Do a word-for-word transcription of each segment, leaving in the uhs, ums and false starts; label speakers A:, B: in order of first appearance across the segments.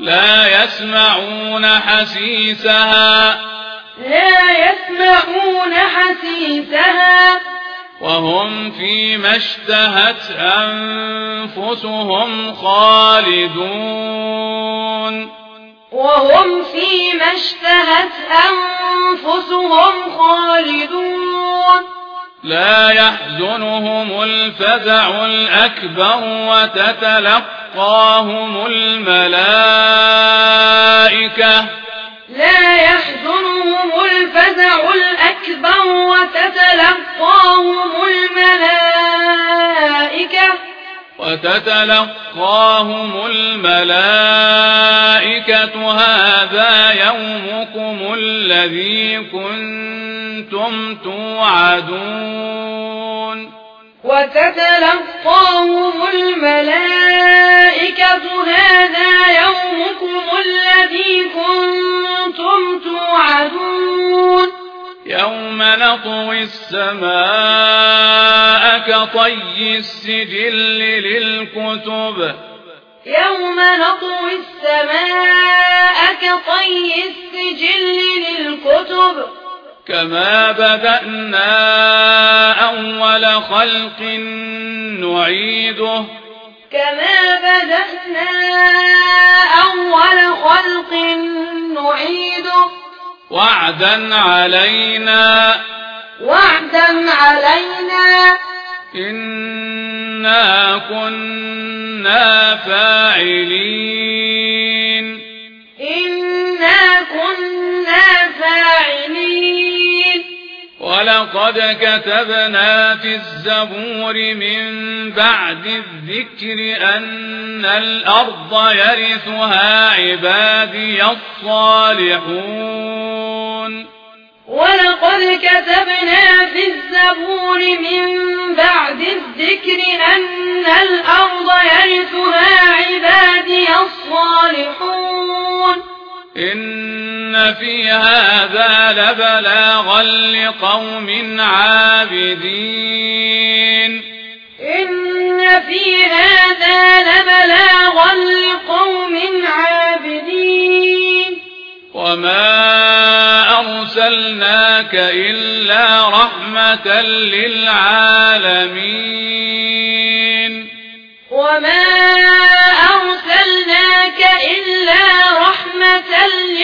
A: لا يسمعون حسيسها
B: لا يسمعون حسيسها
A: وهم فيما اشتهت أنفسهم خالدون
B: وهم فيما اشتهت أنفسهم خالدون
A: لا يحزنهم الفزع الأكبر وتتلقاهم الملائكة
B: لا يحزنهم الفزع الأكبر وتتلقاهم الملائكة
A: وتتلقاهم الملائكة هذا يومكم الذي كنتم توعدون
B: وتتلقاهم الملائكة هذا يومكم الذي كنتم توعدون
A: يوم نطوي السماء كطي السجل للكتب
B: يوم نطوي السماء كطي السجل للكتب
A: كما بدأنا أول خلق نعيده
B: كما بدأنا أول خلق نعيده
A: وعدا علينا
B: وعدا علينا
A: إنا كنا فاعلين
B: إنا كنا فاعلين
A: ولقد كتبنا في الزبور من بعد الذكر أن الأرض يرثها عبادي الصالحون
B: ولقد كتبنا في الزبور من بعد الذكر أن الأرض يرثها عبادي الصالحون
A: إن في هذا لبلاغا لقوم عابدين
B: إن في هذا لبلاغا لقوم عابدين
A: وما أرسلناك إلا رحمة للعالمين
B: وما أرسلناك إلا رحمة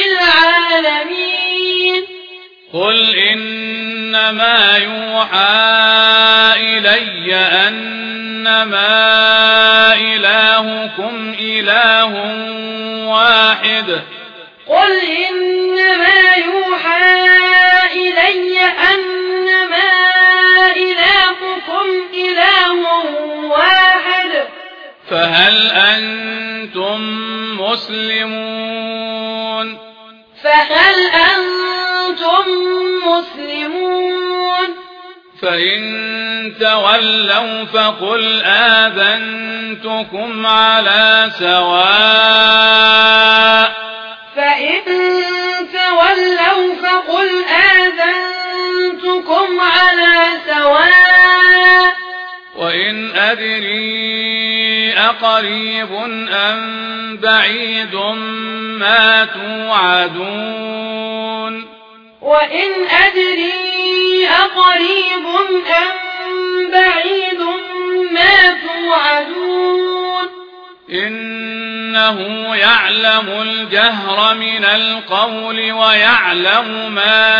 B: للعالمين
A: قل إنما يوحى إلي أنما إلهكم إله واحد
B: قل إنما يوحى إلي أنما إلهكم إله واحد
A: فهل أنتم مسلمون
B: فهل أنتم مسلمون
A: فإن تولوا فقل آذنتكم على سواء
B: فإن تولوا فقل آذنتكم على سواء
A: وإن أدري أقريب أم بعيد ما توعدون
B: وإن أدري أقريب أم بعيد ما توعدون
A: إنه يعلم الجهر من القول ويعلم ما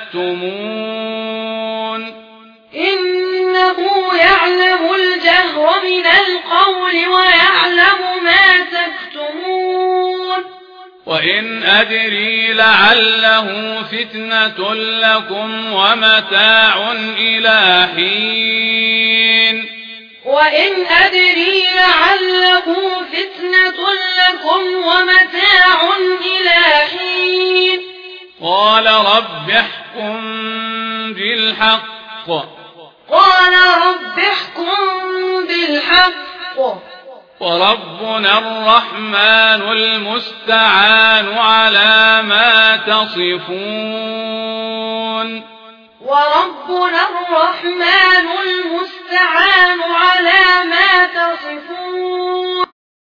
A: تكتمون
B: إنه يعلم الجهر من القول ويعلم ما تكتمون
A: وإن أدري لعله فتنة لكم ومتاع إلى حين
B: وإن أدري لعله فتنة لكم ومتاع إلى حين
A: قال رب احكم بالحق
B: قال رب احكم بالحق
A: وربنا الرحمن المستعان على ما تصفون
B: وربنا الرحمن المستعان على ما تصفون